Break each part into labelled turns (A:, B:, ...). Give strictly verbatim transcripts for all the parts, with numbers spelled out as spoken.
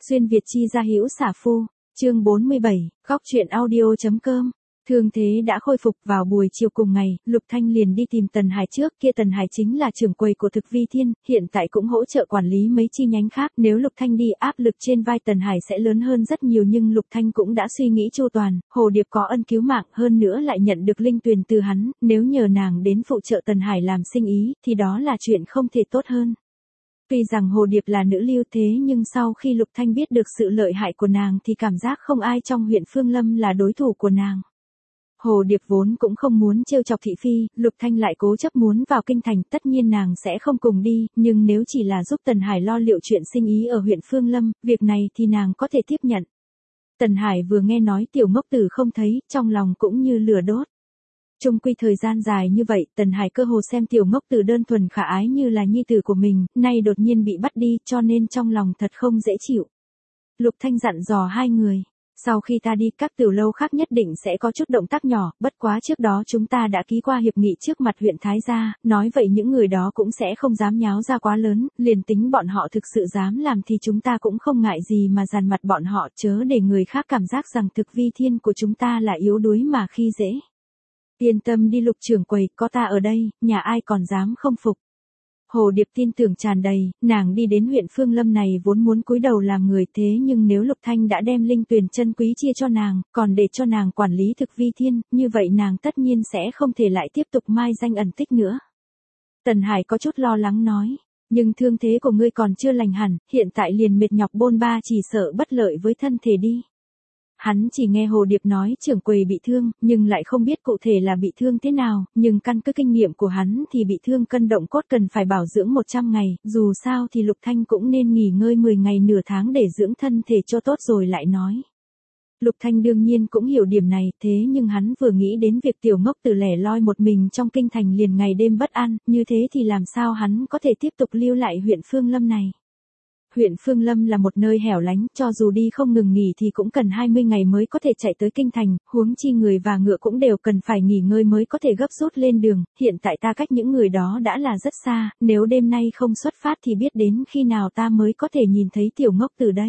A: Xuyên Việt chi gia hữu xả phu, chương bốn mươi bảy, góc truyện audio.com. Thương thế đã khôi phục. Vào buổi chiều cùng ngày, Lục Thanh liền đi tìm Tần Hải trước. Kia Tần Hải chính là trưởng quầy của Thực Vi Thiên, hiện tại cũng hỗ trợ quản lý mấy chi nhánh khác. Nếu Lục Thanh đi, áp lực trên vai Tần Hải sẽ lớn hơn rất nhiều, nhưng Lục Thanh cũng đã suy nghĩ chu toàn. Hồ Điệp có ân cứu mạng, hơn nữa lại nhận được linh tuyền từ hắn, nếu nhờ nàng đến phụ trợ Tần Hải làm sinh ý, thì đó là chuyện không thể tốt hơn. Tuy rằng Hồ Điệp là nữ lưu thế, nhưng sau khi Lục Thanh biết được sự lợi hại của nàng thì cảm giác không ai trong huyện Phương Lâm là đối thủ của nàng. Hồ Điệp vốn cũng không muốn trêu chọc thị phi, Lục Thanh lại cố chấp muốn vào kinh thành, tất nhiên nàng sẽ không cùng đi, nhưng nếu chỉ là giúp Tần Hải lo liệu chuyện sinh ý ở huyện Phương Lâm, việc này thì nàng có thể tiếp nhận. Tần Hải vừa nghe nói Tiểu Ngốc Tử không thấy, trong lòng cũng như lửa đốt. Chung quy thời gian dài như vậy, Tần Hải cơ hồ xem Tiểu Ngốc Tử đơn thuần khả ái như là nhi tử của mình, nay đột nhiên bị bắt đi, cho nên trong lòng thật không dễ chịu. Lục Thanh dặn dò hai người, sau khi ta đi, các tiểu lâu khác nhất định sẽ có chút động tác nhỏ, bất quá trước đó chúng ta đã ký qua hiệp nghị trước mặt huyện Thái gia, nói vậy những người đó cũng sẽ không dám nháo ra quá lớn, liền tính bọn họ thực sự dám làm thì chúng ta cũng không ngại gì mà dàn mặt bọn họ, chớ để người khác cảm giác rằng Thực Vi Thiên của chúng ta là yếu đuối mà khi dễ. Yên tâm đi Lục trưởng quầy, có ta ở đây, nhà ai còn dám không phục. Hồ Điệp tin tưởng tràn đầy, nàng đi đến huyện Phương Lâm này vốn muốn cúi đầu làm người, thế nhưng nếu Lục Thanh đã đem linh tuyền chân quý chia cho nàng, còn để cho nàng quản lý Thực Vi Thiên, như vậy nàng tất nhiên sẽ không thể lại tiếp tục mai danh ẩn tích nữa. Tần Hải có chút lo lắng nói, nhưng thương thế của ngươi còn chưa lành hẳn, hiện tại liền mệt nhọc bôn ba chỉ sợ bất lợi với thân thể đi. Hắn chỉ nghe Hồ Điệp nói trưởng quầy bị thương, nhưng lại không biết cụ thể là bị thương thế nào, nhưng căn cứ kinh nghiệm của hắn thì bị thương cân động cốt cần phải bảo dưỡng một trăm ngày, dù sao thì Lục Thanh cũng nên nghỉ ngơi mười ngày nửa tháng để dưỡng thân thể cho tốt rồi lại nói. Lục Thanh đương nhiên cũng hiểu điểm này, thế nhưng hắn vừa nghĩ đến việc Tiểu Ngốc Tử lẻ loi một mình trong kinh thành liền ngày đêm bất an, như thế thì làm sao hắn có thể tiếp tục lưu lại huyện Phương Lâm này. Huyện Phương Lâm là một nơi hẻo lánh, cho dù đi không ngừng nghỉ thì cũng cần hai mươi ngày mới có thể chạy tới kinh thành, huống chi người và ngựa cũng đều cần phải nghỉ ngơi mới có thể gấp rút lên đường, hiện tại ta cách những người đó đã là rất xa, nếu đêm nay không xuất phát thì biết đến khi nào ta mới có thể nhìn thấy Tiểu Ngốc Tử đây.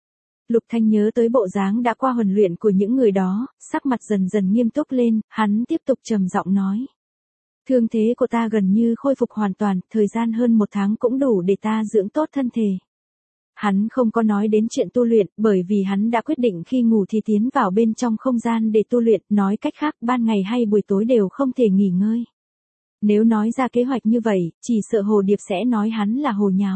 A: Lục Thanh nhớ tới bộ dáng đã qua huấn luyện của những người đó, sắc mặt dần dần nghiêm túc lên, hắn tiếp tục trầm giọng nói. Thương thế của ta gần như khôi phục hoàn toàn, thời gian hơn một tháng cũng đủ để ta dưỡng tốt thân thể. Hắn không có nói đến chuyện tu luyện, bởi vì hắn đã quyết định khi ngủ thì tiến vào bên trong không gian để tu luyện, nói cách khác ban ngày hay buổi tối đều không thể nghỉ ngơi. Nếu nói ra kế hoạch như vậy, chỉ sợ Hồ Điệp sẽ nói hắn là hồ nháo.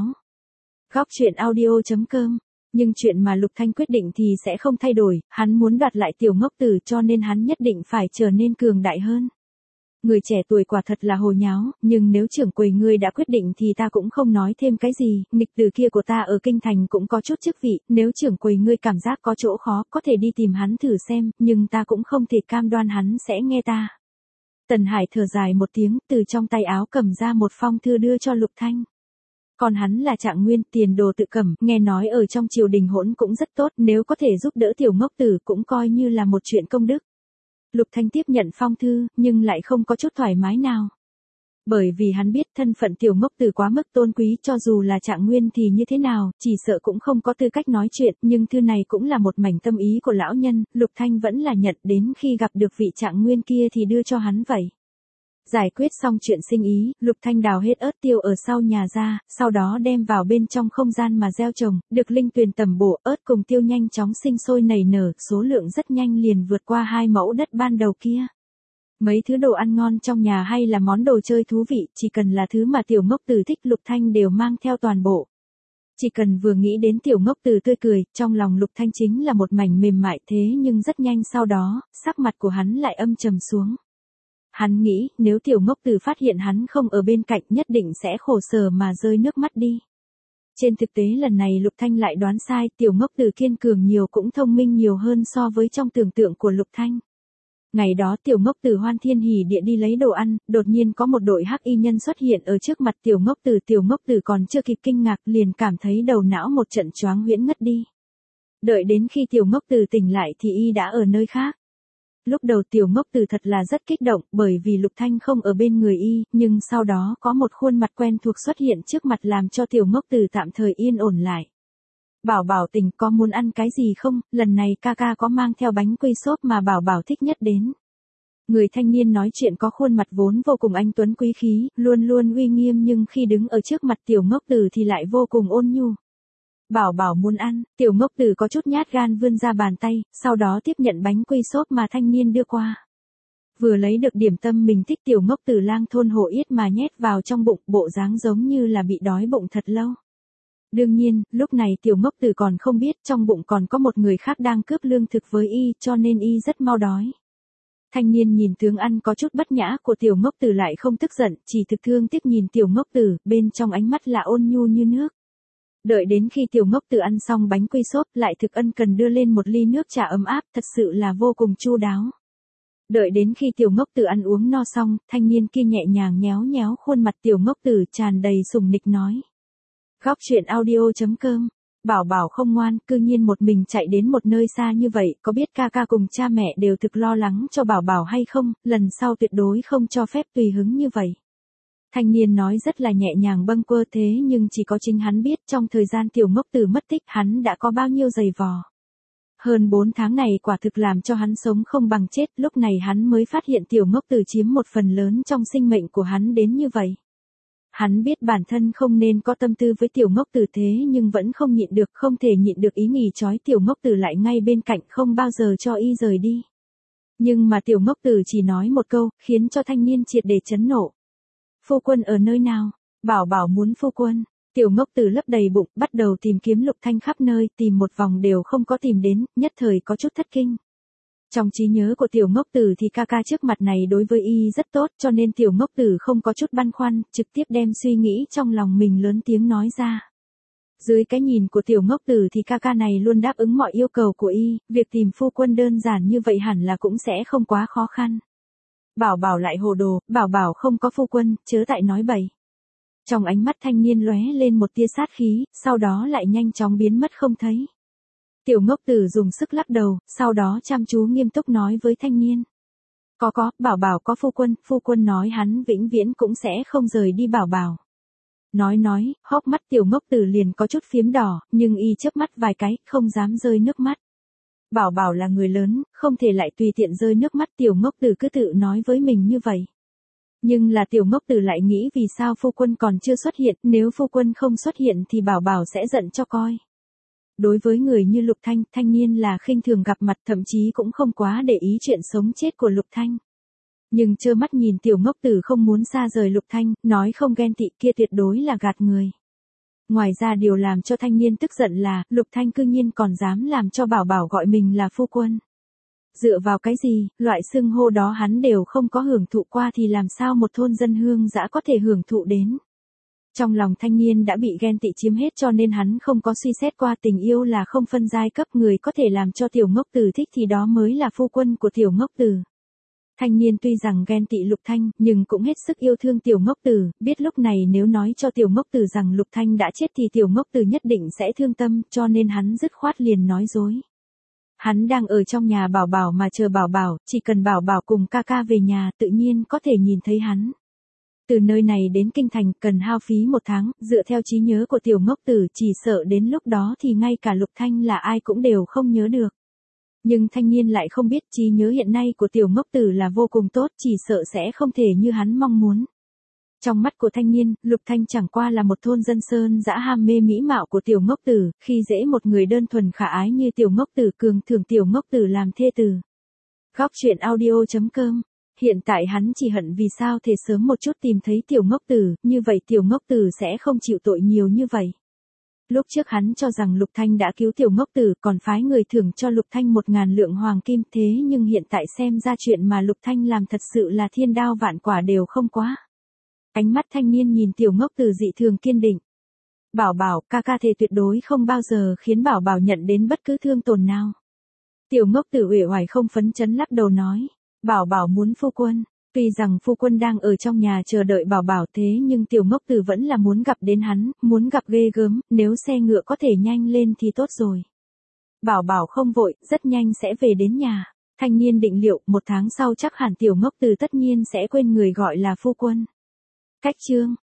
A: Góc truyện audio.com. Nhưng chuyện mà Lục Thanh quyết định thì sẽ không thay đổi, hắn muốn đoạt lại Tiểu Ngốc Tử cho nên hắn nhất định phải trở nên cường đại hơn. Người trẻ tuổi quả thật là hồ nháo, nhưng nếu trưởng quầy ngươi đã quyết định thì ta cũng không nói thêm cái gì, nghịch tử kia của ta ở kinh thành cũng có chút chức vị, nếu trưởng quầy ngươi cảm giác có chỗ khó, có thể đi tìm hắn thử xem, nhưng ta cũng không thể cam đoan hắn sẽ nghe ta. Tần Hải thở dài một tiếng, từ trong tay áo cầm ra một phong thư đưa cho Lục Thanh. Còn hắn là Trạng Nguyên, tiền đồ tự cầm, nghe nói ở trong triều đình hỗn cũng rất tốt, nếu có thể giúp đỡ Tiểu Ngốc Tử cũng coi như là một chuyện công đức. Lục Thanh tiếp nhận phong thư, nhưng lại không có chút thoải mái nào. Bởi vì hắn biết thân phận Tiểu Ngốc Tử quá mức tôn quý, cho dù là Trạng Nguyên thì như thế nào, chỉ sợ cũng không có tư cách nói chuyện, nhưng thư này cũng là một mảnh tâm ý của lão nhân, Lục Thanh vẫn là nhận, đến khi gặp được vị Trạng Nguyên kia thì đưa cho hắn vậy. Giải quyết xong chuyện sinh ý, Lục Thanh đào hết ớt tiêu ở sau nhà ra, sau đó đem vào bên trong không gian mà gieo trồng, được linh tuyền tầm bổ, ớt cùng tiêu nhanh chóng sinh sôi nảy nở, số lượng rất nhanh liền vượt qua hai mẫu đất ban đầu kia. Mấy thứ đồ ăn ngon trong nhà hay là món đồ chơi thú vị, chỉ cần là thứ mà Tiểu Ngốc Tử thích Lục Thanh đều mang theo toàn bộ. Chỉ cần vừa nghĩ đến Tiểu Ngốc Tử tươi cười, trong lòng Lục Thanh chính là một mảnh mềm mại, thế nhưng rất nhanh sau đó, sắc mặt của hắn lại âm trầm xuống. Hắn nghĩ, nếu Tiểu Ngốc Tử phát hiện hắn không ở bên cạnh nhất định sẽ khổ sở mà rơi nước mắt đi. Trên thực tế lần này Lục Thanh lại đoán sai, Tiểu Ngốc Tử kiên cường nhiều cũng thông minh nhiều hơn so với trong tưởng tượng của Lục Thanh. Ngày đó Tiểu Ngốc Tử hoan thiên hỉ địa đi lấy đồ ăn, đột nhiên có một đội hắc y nhân xuất hiện ở trước mặt Tiểu Ngốc Tử, Tiểu Ngốc Tử còn chưa kịp kinh ngạc liền cảm thấy đầu não một trận choáng huyễn ngất đi. Đợi đến khi Tiểu Ngốc Tử tỉnh lại thì y đã ở nơi khác. Lúc đầu Tiểu Ngốc Tử thật là rất kích động, bởi vì Lục Thanh không ở bên người y, nhưng sau đó có một khuôn mặt quen thuộc xuất hiện trước mặt làm cho Tiểu Ngốc Tử tạm thời yên ổn lại. Bảo Bảo tỉnh, có muốn ăn cái gì không, lần này ca ca có mang theo bánh quy xốp mà Bảo Bảo thích nhất đến. Người thanh niên nói chuyện có khuôn mặt vốn vô cùng anh tuấn quý khí, luôn luôn uy nghiêm nhưng khi đứng ở trước mặt Tiểu Ngốc Tử thì lại vô cùng ôn nhu. Bảo Bảo muốn ăn, Tiểu Ngốc Tử có chút nhát gan vươn ra bàn tay, sau đó tiếp nhận bánh quy xốp mà thanh niên đưa qua. Vừa lấy được điểm tâm mình thích, Tiểu Ngốc Tử lang thôn hổ yết mà nhét vào trong bụng, bộ dáng giống như là bị đói bụng thật lâu. Đương nhiên, lúc này Tiểu Ngốc Tử còn không biết trong bụng còn có một người khác đang cướp lương thực với y, cho nên y rất mau đói. Thanh niên nhìn tướng ăn có chút bất nhã của Tiểu Ngốc Tử lại không tức giận, chỉ thực thương tiếc nhìn Tiểu Ngốc Tử, bên trong ánh mắt là ôn nhu như nước. Đợi đến khi Tiểu Ngốc Tử ăn xong bánh quy xốp, lại thực ân cần đưa lên một ly nước trà ấm áp, thật sự là vô cùng chu đáo. Đợi đến khi Tiểu Ngốc Tử ăn uống no xong, thanh niên kia nhẹ nhàng nhéo nhéo khuôn mặt Tiểu Ngốc Tử, tràn đầy sùng nịch nói. Góc truyện audio chấm com. Bảo Bảo không ngoan, cư nhiên một mình chạy đến một nơi xa như vậy, có biết ca ca cùng cha mẹ đều thực lo lắng cho Bảo Bảo hay không, lần sau tuyệt đối không cho phép tùy hứng như vậy. Thanh niên nói rất là nhẹ nhàng bâng quơ, thế nhưng chỉ có chính hắn biết trong thời gian Tiểu Ngốc Tử mất tích hắn đã có bao nhiêu giày vò. Hơn bốn tháng này quả thực làm cho hắn sống không bằng chết, lúc này hắn mới phát hiện Tiểu Ngốc Tử chiếm một phần lớn trong sinh mệnh của hắn đến như vậy. Hắn biết bản thân không nên có tâm tư với Tiểu Ngốc Tử, thế nhưng vẫn không nhịn được, không thể nhịn được ý nghỉ trói Tiểu Ngốc Tử lại ngay bên cạnh, không bao giờ cho y rời đi. Nhưng mà Tiểu Ngốc Tử chỉ nói một câu, khiến cho thanh niên triệt để chấn nộ. Phu quân ở nơi nào? Bảo Bảo muốn phu quân. Tiểu Ngốc Tử lấp đầy bụng, bắt đầu tìm kiếm Lục Thanh khắp nơi, tìm một vòng đều không có tìm đến, nhất thời có chút thất kinh. Trong trí nhớ của Tiểu Ngốc Tử thì ca ca trước mặt này đối với y rất tốt, cho nên Tiểu Ngốc Tử không có chút băn khoăn, trực tiếp đem suy nghĩ trong lòng mình lớn tiếng nói ra. Dưới cái nhìn của Tiểu Ngốc Tử thì ca ca này luôn đáp ứng mọi yêu cầu của y, việc tìm phu quân đơn giản như vậy hẳn là cũng sẽ không quá khó khăn. Bảo Bảo lại hồ đồ, Bảo Bảo không có phu quân, chớ tại nói bậy. Trong ánh mắt thanh niên lóe lên một tia sát khí, sau đó lại nhanh chóng biến mất không thấy. Tiểu Ngốc Tử dùng sức lắc đầu, sau đó chăm chú nghiêm túc nói với thanh niên. Có có, Bảo Bảo có phu quân, phu quân nói hắn vĩnh viễn cũng sẽ không rời đi Bảo Bảo. Nói nói, hốc mắt Tiểu Ngốc Tử liền có chút phiếm đỏ, nhưng y chớp mắt vài cái, không dám rơi nước mắt. Bảo Bảo là người lớn, không thể lại tùy tiện rơi nước mắt, Tiểu Ngốc Tử cứ tự nói với mình như vậy. Nhưng là Tiểu Ngốc Tử lại nghĩ vì sao phu quân còn chưa xuất hiện, nếu phu quân không xuất hiện thì Bảo Bảo sẽ giận cho coi. Đối với người như Lục Thanh, thanh niên là khinh thường gặp mặt, thậm chí cũng không quá để ý chuyện sống chết của Lục Thanh. Nhưng trơ mắt nhìn Tiểu Ngốc Tử không muốn xa rời Lục Thanh, nói không ghen tị kia tuyệt đối là gạt người. Ngoài ra điều làm cho thanh niên tức giận là, Lục Thanh cư nhiên còn dám làm cho Bảo Bảo gọi mình là phu quân. Dựa vào cái gì, loại xưng hô đó hắn đều không có hưởng thụ qua thì làm sao một thôn dân hương dã có thể hưởng thụ đến. Trong lòng thanh niên đã bị ghen tị chiếm hết cho nên hắn không có suy xét qua tình yêu là không phân giai cấp, người có thể làm cho Tiểu Ngốc Tử thích thì đó mới là phu quân của Tiểu Ngốc Tử. Thanh niên tuy rằng ghen tị Lục Thanh, nhưng cũng hết sức yêu thương Tiểu Ngốc Tử, biết lúc này nếu nói cho Tiểu Ngốc Tử rằng Lục Thanh đã chết thì Tiểu Ngốc Tử nhất định sẽ thương tâm, cho nên hắn dứt khoát liền nói dối. Hắn đang ở trong nhà Bảo Bảo mà chờ Bảo Bảo, chỉ cần Bảo Bảo cùng ca ca về nhà tự nhiên có thể nhìn thấy hắn. Từ nơi này đến Kinh Thành cần hao phí một tháng, dựa theo trí nhớ của Tiểu Ngốc Tử chỉ sợ đến lúc đó thì ngay cả Lục Thanh là ai cũng đều không nhớ được. Nhưng thanh niên lại không biết trí nhớ hiện nay của Tiểu Ngốc Tử là vô cùng tốt, chỉ sợ sẽ không thể như hắn mong muốn. Trong mắt của thanh niên, Lục Thanh chẳng qua là một thôn dân sơn dã ham mê mỹ mạo của Tiểu Ngốc Tử, khi dễ một người đơn thuần khả ái như Tiểu Ngốc Tử, cường thưởng Tiểu Ngốc Tử làm thê tử. Góc truyện audio chấm com. Hiện tại hắn chỉ hận vì sao thể sớm một chút tìm thấy Tiểu Ngốc Tử, như vậy Tiểu Ngốc Tử sẽ không chịu tội nhiều như vậy. Lúc trước hắn cho rằng Lục Thanh đã cứu Tiểu Ngốc Tử, còn phái người thưởng cho Lục Thanh một ngàn lượng hoàng kim, thế nhưng hiện tại xem ra chuyện mà Lục Thanh làm thật sự là thiên đao vạn quả đều không quá. Ánh mắt thanh niên nhìn Tiểu Ngốc Tử dị thường kiên định. Bảo Bảo, ca ca thề tuyệt đối không bao giờ khiến Bảo Bảo nhận đến bất cứ thương tổn nào. Tiểu Ngốc Tử uể oải không phấn chấn lắc đầu nói. Bảo Bảo muốn phu quân. Tuy rằng phu quân đang ở trong nhà chờ đợi Bảo Bảo, thế nhưng Tiểu Ngốc Tử vẫn là muốn gặp đến hắn, muốn gặp ghê gớm, nếu xe ngựa có thể nhanh lên thì tốt rồi. Bảo Bảo không vội, rất nhanh sẽ về đến nhà. Thanh niên định liệu, một tháng sau chắc hẳn Tiểu Ngốc Tử tất nhiên sẽ quên người gọi là phu quân. Cách chương